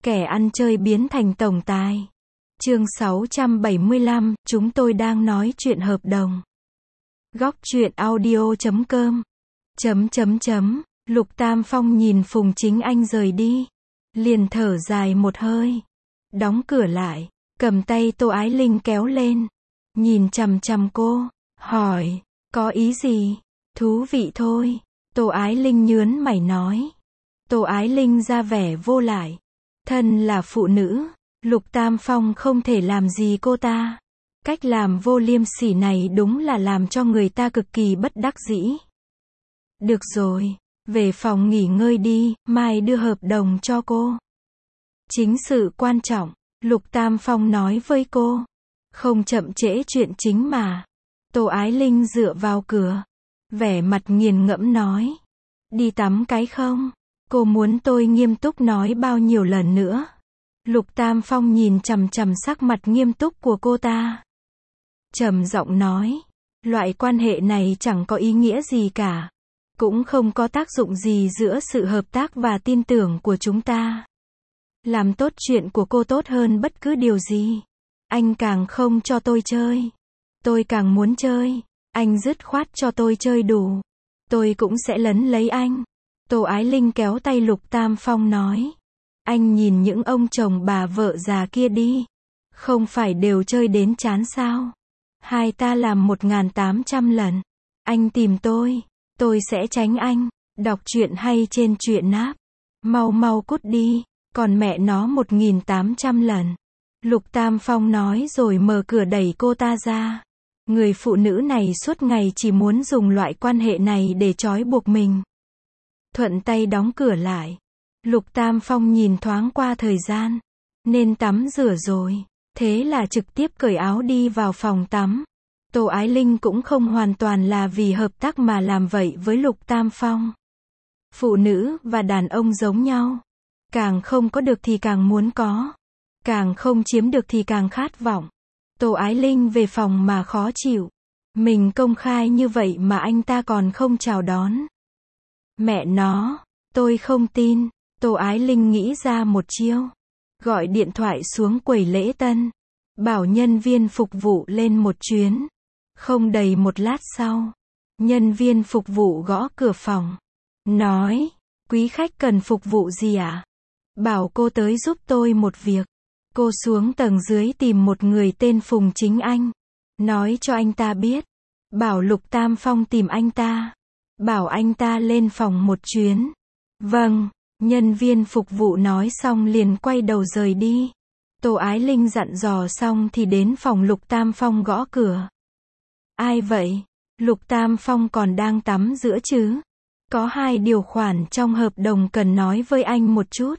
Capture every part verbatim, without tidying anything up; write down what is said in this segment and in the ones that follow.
Kẻ ăn chơi biến thành tổng tài. Chương sáu trăm bảy mươi lăm, chúng tôi đang nói chuyện hợp đồng. Góc truyện audio chấm com. Chấm chấm chấm, Lục Tam Phong nhìn Phùng Chính Anh rời đi. Liền thở dài một hơi. Đóng cửa lại, cầm tay Tô Ái Linh kéo lên. Nhìn chằm chằm cô, hỏi, có ý gì? Thú vị thôi. Tô Ái Linh nhớn mày nói. Tô Ái Linh ra vẻ vô lại. Thân là phụ nữ, Lục Tam Phong không thể làm gì cô ta. Cách làm vô liêm sỉ này đúng là làm cho người ta cực kỳ bất đắc dĩ. Được rồi, về phòng nghỉ ngơi đi, mai đưa hợp đồng cho cô. Chính sự quan trọng, Lục Tam Phong nói với cô. Không chậm trễ chuyện chính mà. Tô Ái Linh dựa vào cửa, vẻ mặt nghiền ngẫm nói. Đi tắm cái không? Cô muốn tôi nghiêm túc nói bao nhiêu lần nữa? Lục Tam Phong nhìn chằm chằm sắc mặt nghiêm túc của cô ta. Trầm giọng nói, loại quan hệ này chẳng có ý nghĩa gì cả. Cũng không có tác dụng gì giữa sự hợp tác và tin tưởng của chúng ta. Làm tốt chuyện của cô tốt hơn bất cứ điều gì. Anh càng không cho tôi chơi. Tôi càng muốn chơi. Anh dứt khoát cho tôi chơi đủ. Tôi cũng sẽ lấn lấy anh. Tô Ái Linh kéo tay Lục Tam Phong nói. Anh nhìn những ông chồng bà vợ già kia đi. Không phải đều chơi đến chán sao? Hai ta làm một ngàn tám trăm lần. Anh tìm tôi. Tôi sẽ tránh anh. Đọc truyện hay trên truyện app. Mau mau cút đi. Còn mẹ nó một nghìn tám trăm lần. Lục Tam Phong nói rồi mở cửa đẩy cô ta ra. Người phụ nữ này suốt ngày chỉ muốn dùng loại quan hệ này để trói buộc mình. Thuận tay đóng cửa lại. Lục Tam Phong nhìn thoáng qua thời gian. Nên tắm rửa rồi. Thế là trực tiếp cởi áo đi vào phòng tắm. Tô Ái Linh cũng không hoàn toàn là vì hợp tác mà làm vậy với Lục Tam Phong. Phụ nữ và đàn ông giống nhau. Càng không có được thì càng muốn có. Càng không chiếm được thì càng khát vọng. Tô Ái Linh về phòng mà khó chịu. Mình công khai như vậy mà anh ta còn không chào đón. Mẹ nó, tôi không tin. Tô Ái Linh nghĩ ra một chiêu. Gọi điện thoại xuống quầy lễ tân. Bảo nhân viên phục vụ lên một chuyến. Không đầy một lát sau. Nhân viên phục vụ gõ cửa phòng. Nói, quý khách cần phục vụ gì ạ? À? Bảo cô tới giúp tôi một việc. Cô xuống tầng dưới tìm một người tên Phùng Chính Anh. Nói cho anh ta biết. Bảo Lục Tam Phong tìm anh ta. Bảo anh ta lên phòng một chuyến. Vâng, nhân viên phục vụ nói xong liền quay đầu rời đi. Tô Ái Linh dặn dò xong thì đến phòng Lục Tam Phong gõ cửa. Ai vậy? Lục Tam Phong còn đang tắm giữa chứ? Có hai điều khoản trong hợp đồng cần nói với anh một chút.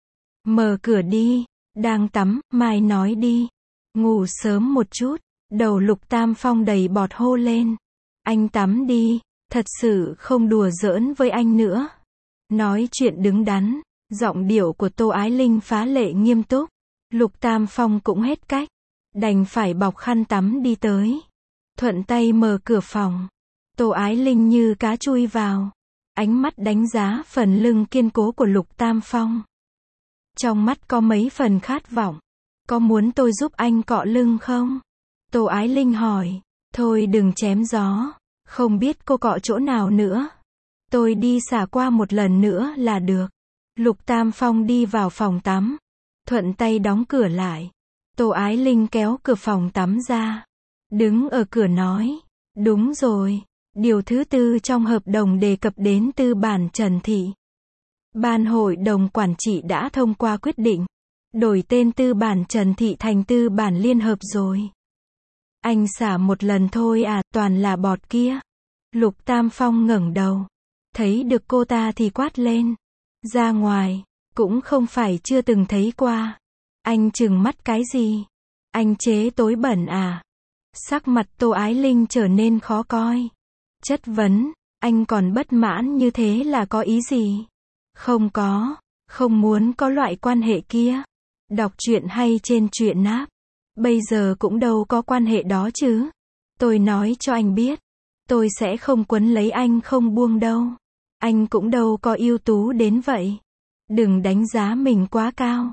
Mở cửa đi. Đang tắm, mai nói đi. Ngủ sớm một chút. Đầu Lục Tam Phong đầy bọt hô lên. Anh tắm đi. Thật sự không đùa giỡn với anh nữa. Nói chuyện đứng đắn. Giọng điệu của Tô Ái Linh phá lệ nghiêm túc. Lục Tam Phong cũng hết cách. Đành phải bọc khăn tắm đi tới. Thuận tay mở cửa phòng. Tô Ái Linh như cá chui vào. Ánh mắt đánh giá phần lưng kiên cố của Lục Tam Phong. Trong mắt có mấy phần khát vọng. Có muốn tôi giúp anh cọ lưng không? Tô Ái Linh hỏi. Thôi đừng chém gió. Không biết cô cọ chỗ nào nữa. Tôi đi xả qua một lần nữa là được. Lục Tam Phong đi vào phòng tắm. Thuận tay đóng cửa lại. Tô Ái Linh kéo cửa phòng tắm ra. Đứng ở cửa nói. Đúng rồi. Điều thứ tư trong hợp đồng đề cập đến tư bản Trần Thị. Ban hội đồng quản trị đã thông qua quyết định. Đổi tên tư bản Trần Thị thành tư bản Liên Hợp rồi. Anh xả một lần thôi à, toàn là bọt kia. Lục Tam Phong ngẩng đầu. Thấy được cô ta thì quát lên. Ra ngoài. Cũng không phải chưa từng thấy qua. Anh trừng mắt cái gì? Anh chế tối bẩn à? Sắc mặt Tô Ái Linh trở nên khó coi. Chất vấn. Anh còn bất mãn như thế là có ý gì? Không có. Không muốn có loại quan hệ kia. Đọc truyện hay trên truyện app. Bây giờ cũng đâu có quan hệ đó chứ. Tôi nói cho anh biết. Tôi sẽ không quấn lấy anh không buông đâu. Anh cũng đâu có ưu tú đến vậy. Đừng đánh giá mình quá cao.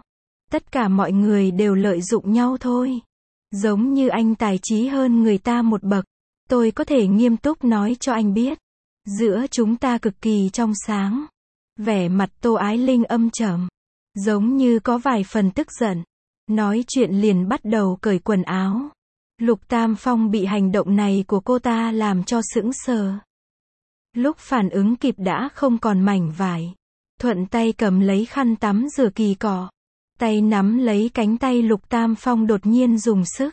Tất cả mọi người đều lợi dụng nhau thôi. Giống như anh tài trí hơn người ta một bậc. Tôi có thể nghiêm túc nói cho anh biết. Giữa chúng ta cực kỳ trong sáng. Vẻ mặt Tô Ái Linh âm trầm. Giống như có vài phần tức giận. Nói chuyện liền bắt đầu cởi quần áo. Lục Tam Phong bị hành động này của cô ta làm cho sững sờ. Lúc phản ứng kịp đã không còn mảnh vải. Thuận tay cầm lấy khăn tắm rửa kỳ cọ. Tay nắm lấy cánh tay Lục Tam Phong đột nhiên dùng sức.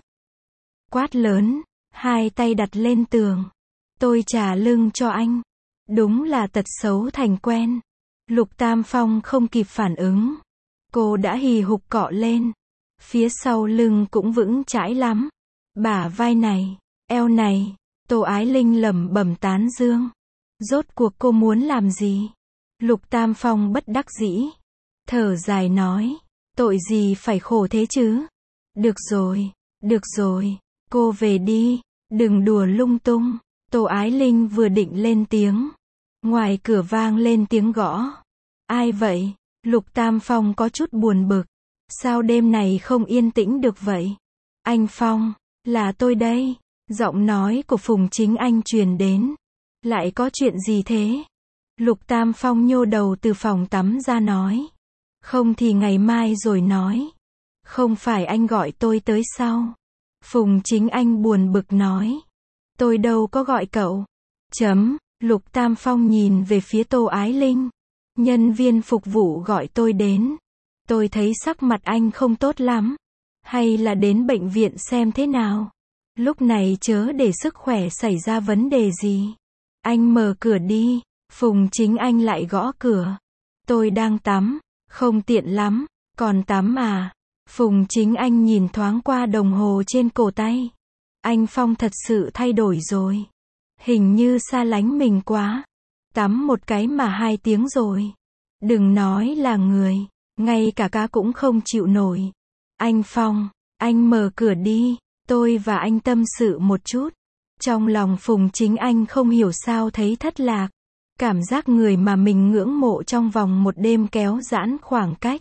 Quát lớn, hai tay đặt lên tường. Tôi trả lưng cho anh. Đúng là tật xấu thành quen. Lục Tam Phong không kịp phản ứng. Cô đã hì hục cọ lên. Phía sau lưng cũng vững chãi lắm. Bả vai này, eo này, Tô Ái Linh lẩm bẩm tán dương. Rốt cuộc cô muốn làm gì? Lục Tam Phong bất đắc dĩ. Thở dài nói, tội gì phải khổ thế chứ? Được rồi, được rồi, cô về đi, đừng đùa lung tung. Tô Ái Linh vừa định lên tiếng. Ngoài cửa vang lên tiếng gõ. Ai vậy? Lục Tam Phong có chút buồn bực. Sao đêm này không yên tĩnh được vậy? Anh Phong, là tôi đây. Giọng nói của Phùng Chính Anh truyền đến. Lại có chuyện gì thế? Lục Tam Phong nhô đầu từ phòng tắm ra nói. Không thì ngày mai rồi nói. Không phải anh gọi tôi tới sao? Phùng Chính Anh buồn bực nói. Tôi đâu có gọi cậu. Chấm, Lục Tam Phong nhìn về phía Tô Ái Linh. Nhân viên phục vụ gọi tôi đến. Tôi thấy sắc mặt anh không tốt lắm. Hay là đến bệnh viện xem thế nào? Lúc này chớ để sức khỏe xảy ra vấn đề gì. Anh mở cửa đi. Phùng Chính Anh lại gõ cửa. Tôi đang tắm. Không tiện lắm. Còn tắm à? Phùng Chính Anh nhìn thoáng qua đồng hồ trên cổ tay. Anh Phong thật sự thay đổi rồi. Hình như xa lánh mình quá. Tắm một cái mà hai tiếng rồi. Đừng nói là người. Ngay cả cá cũng không chịu nổi. Anh Phong, anh mở cửa đi. Tôi và anh tâm sự một chút. Trong lòng Phùng Chính Anh không hiểu sao thấy thất lạc. Cảm giác người mà mình ngưỡng mộ trong vòng một đêm kéo giãn khoảng cách.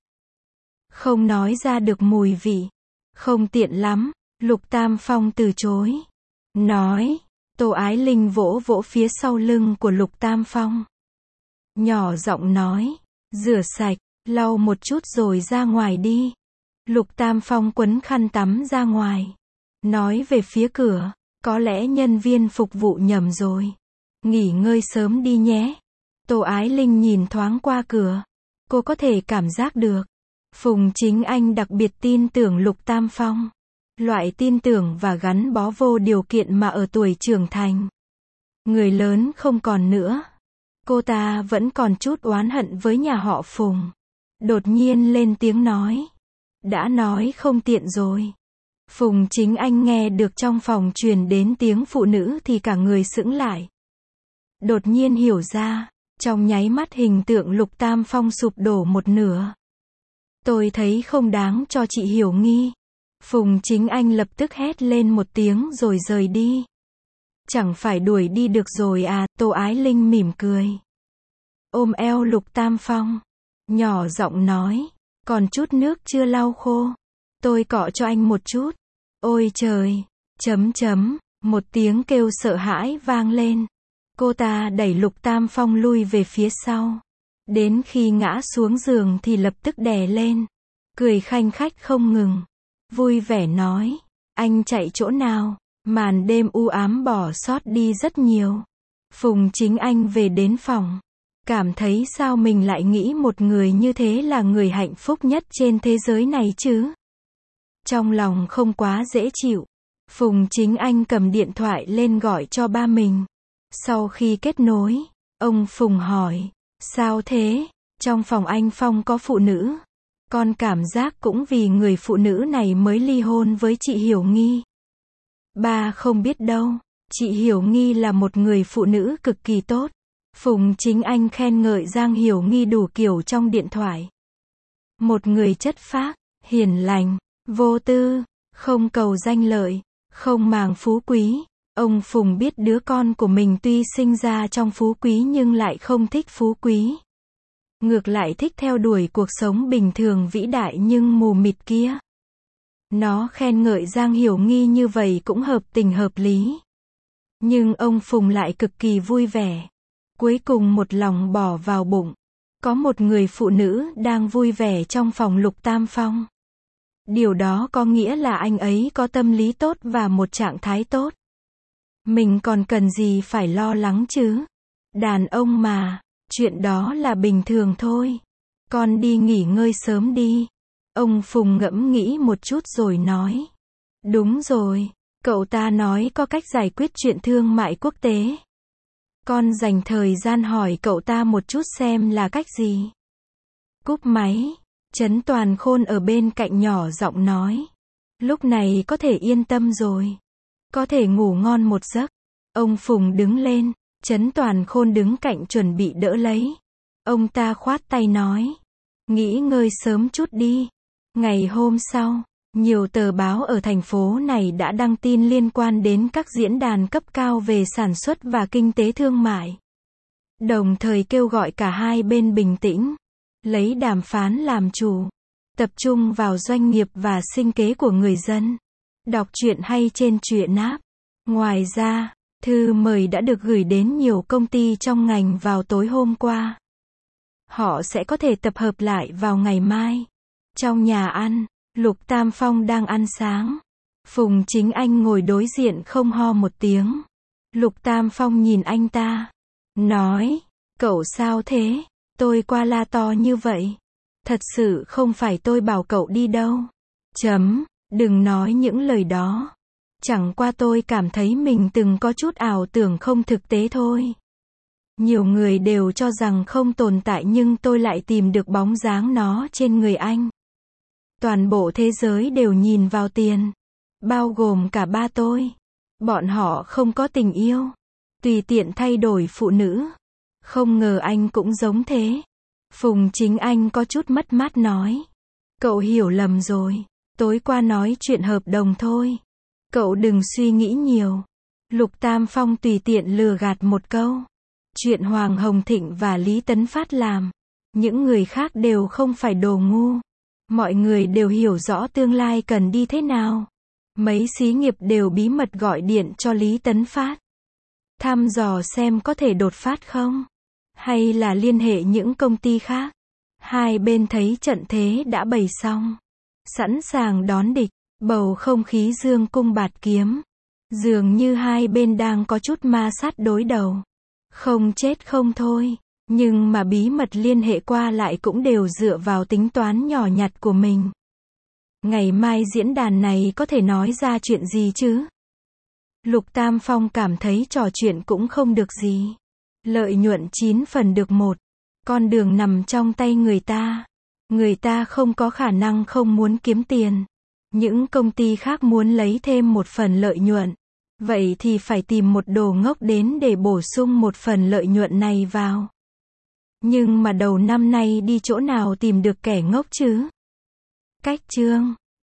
Không nói ra được mùi vị. Không tiện lắm. Lục Tam Phong từ chối. Nói. Tô Ái Linh vỗ vỗ phía sau lưng của Lục Tam Phong. Nhỏ giọng nói. Rửa sạch, lau một chút rồi ra ngoài đi. Lục Tam Phong quấn khăn tắm ra ngoài. Nói về phía cửa. Có lẽ nhân viên phục vụ nhầm rồi. Nghỉ ngơi sớm đi nhé. Tô Ái Linh nhìn thoáng qua cửa. Cô có thể cảm giác được. Phùng Chính Anh đặc biệt tin tưởng Lục Tam Phong. Loại tin tưởng và gắn bó vô điều kiện mà ở tuổi trưởng thành. Người lớn không còn nữa. Cô ta vẫn còn chút oán hận với nhà họ Phùng. Đột nhiên lên tiếng nói. Đã nói không tiện rồi. Phùng Chính Anh nghe được trong phòng truyền đến tiếng phụ nữ thì cả người sững lại. Đột nhiên hiểu ra. Trong nháy mắt hình tượng Lục Tam Phong sụp đổ một nửa. Tôi thấy không đáng cho chị hiểu nghi. Phùng Chính Anh lập tức hét lên một tiếng rồi rời đi. Chẳng phải đuổi đi được rồi à? Tô Ái Linh mỉm cười. Ôm eo Lục Tam Phong. Nhỏ giọng nói. Còn chút nước chưa lau khô. Tôi cọ cho anh một chút. Ôi trời. Chấm chấm. Một tiếng kêu sợ hãi vang lên. Cô ta đẩy Lục Tam Phong lui về phía sau. Đến khi ngã xuống giường thì lập tức đè lên. Cười khanh khách không ngừng. Vui vẻ nói. Anh chạy chỗ nào? Màn đêm u ám bỏ sót đi rất nhiều. Phùng Chính Anh về đến phòng. Cảm thấy sao mình lại nghĩ một người như thế là người hạnh phúc nhất trên thế giới này chứ? Trong lòng không quá dễ chịu. Phùng Chính Anh cầm điện thoại lên gọi cho ba mình. Sau khi kết nối, ông Phùng hỏi. Sao thế? Trong phòng anh Phong có phụ nữ. Con cảm giác cũng vì người phụ nữ này mới ly hôn với chị Hiểu Nghi. Ba không biết đâu. Chị Hiểu Nghi là một người phụ nữ cực kỳ tốt. Phùng Chính Anh khen ngợi Giang Hiểu Nghi đủ kiểu trong điện thoại. Một người chất phác, hiền lành, vô tư, không cầu danh lợi, không màng phú quý. Ông Phùng biết đứa con của mình tuy sinh ra trong phú quý nhưng lại không thích phú quý. ngược lại thích theo đuổi cuộc sống bình thường vĩ đại nhưng mù mịt kia. Nó khen ngợi Giang Hiểu Nghi như vậy cũng hợp tình hợp lý. Nhưng ông Phùng lại cực kỳ vui vẻ. Cuối cùng một lòng bỏ vào bụng. Có một người phụ nữ đang vui vẻ trong phòng Lục Tam Phong. Điều đó có nghĩa là anh ấy có tâm lý tốt và một trạng thái tốt. Mình còn cần gì phải lo lắng chứ? Đàn ông mà, chuyện đó là bình thường thôi. Con đi nghỉ ngơi sớm đi. Ông Phùng ngẫm nghĩ một chút rồi nói. Đúng rồi, cậu ta nói có cách giải quyết chuyện thương mại quốc tế. Con dành thời gian hỏi cậu ta một chút xem là cách gì. Cúp máy, Trấn Toàn Khôn ở bên cạnh nhỏ giọng nói. Lúc này có thể yên tâm rồi. Có thể ngủ ngon một giấc. Ông Phùng đứng lên, Trấn Toàn Khôn đứng cạnh chuẩn bị đỡ lấy. Ông ta khoát tay nói. Nghỉ ngơi sớm chút đi. Ngày hôm sau, nhiều tờ báo ở thành phố này đã đăng tin liên quan đến các diễn đàn cấp cao về sản xuất và kinh tế thương mại. Đồng thời kêu gọi cả hai bên bình tĩnh, lấy đàm phán làm chủ, tập trung vào doanh nghiệp và sinh kế của người dân. Đọc truyện hay trên truyện app. Ngoài ra, thư mời đã được gửi đến nhiều công ty trong ngành vào tối hôm qua. Họ sẽ có thể tập hợp lại vào ngày mai. Trong nhà ăn, Lục Tam Phong đang ăn sáng. Phùng Chính Anh ngồi đối diện không ho một tiếng. Lục Tam Phong nhìn anh ta. Nói, cậu sao thế? Tôi qua la to như vậy. Thật sự không phải tôi bảo cậu đi đâu. Chấm, đừng nói những lời đó. Chẳng qua tôi cảm thấy mình từng có chút ảo tưởng không thực tế thôi. Nhiều người đều cho rằng không tồn tại nhưng tôi lại tìm được bóng dáng nó trên người anh. Toàn bộ thế giới đều nhìn vào tiền. Bao gồm cả ba tôi. Bọn họ không có tình yêu. Tùy tiện thay đổi phụ nữ. Không ngờ anh cũng giống thế. Phùng Chính Anh có chút mất mát nói. Cậu hiểu lầm rồi. Tối qua nói chuyện hợp đồng thôi. Cậu đừng suy nghĩ nhiều. Lục Tam Phong tùy tiện lừa gạt một câu. Chuyện Hoàng Hồng Thịnh và Lý Tấn Phát làm. Những người khác đều không phải đồ ngu. Mọi người đều hiểu rõ tương lai cần đi thế nào. Mấy xí nghiệp đều bí mật gọi điện cho Lý Tấn Phát. Thăm dò xem có thể đột phát không? Hay là liên hệ những công ty khác? Hai bên thấy trận thế đã bày xong. Sẵn sàng đón địch. Bầu không khí dương cung bạt kiếm. Dường như hai bên đang có chút ma sát đối đầu. Không chết không thôi. Nhưng mà bí mật liên hệ qua lại cũng đều dựa vào tính toán nhỏ nhặt của mình. Ngày mai diễn đàn này có thể nói ra chuyện gì chứ? Lục Tam Phong cảm thấy trò chuyện cũng không được gì. Lợi nhuận chín phần được một. Con đường nằm trong tay người ta. Người ta không có khả năng không muốn kiếm tiền. Những công ty khác muốn lấy thêm một phần lợi nhuận. Vậy thì phải tìm một đồ ngốc đến để bổ sung một phần lợi nhuận này vào. Nhưng mà đầu năm nay đi chỗ nào tìm được kẻ ngốc chứ? Cách chương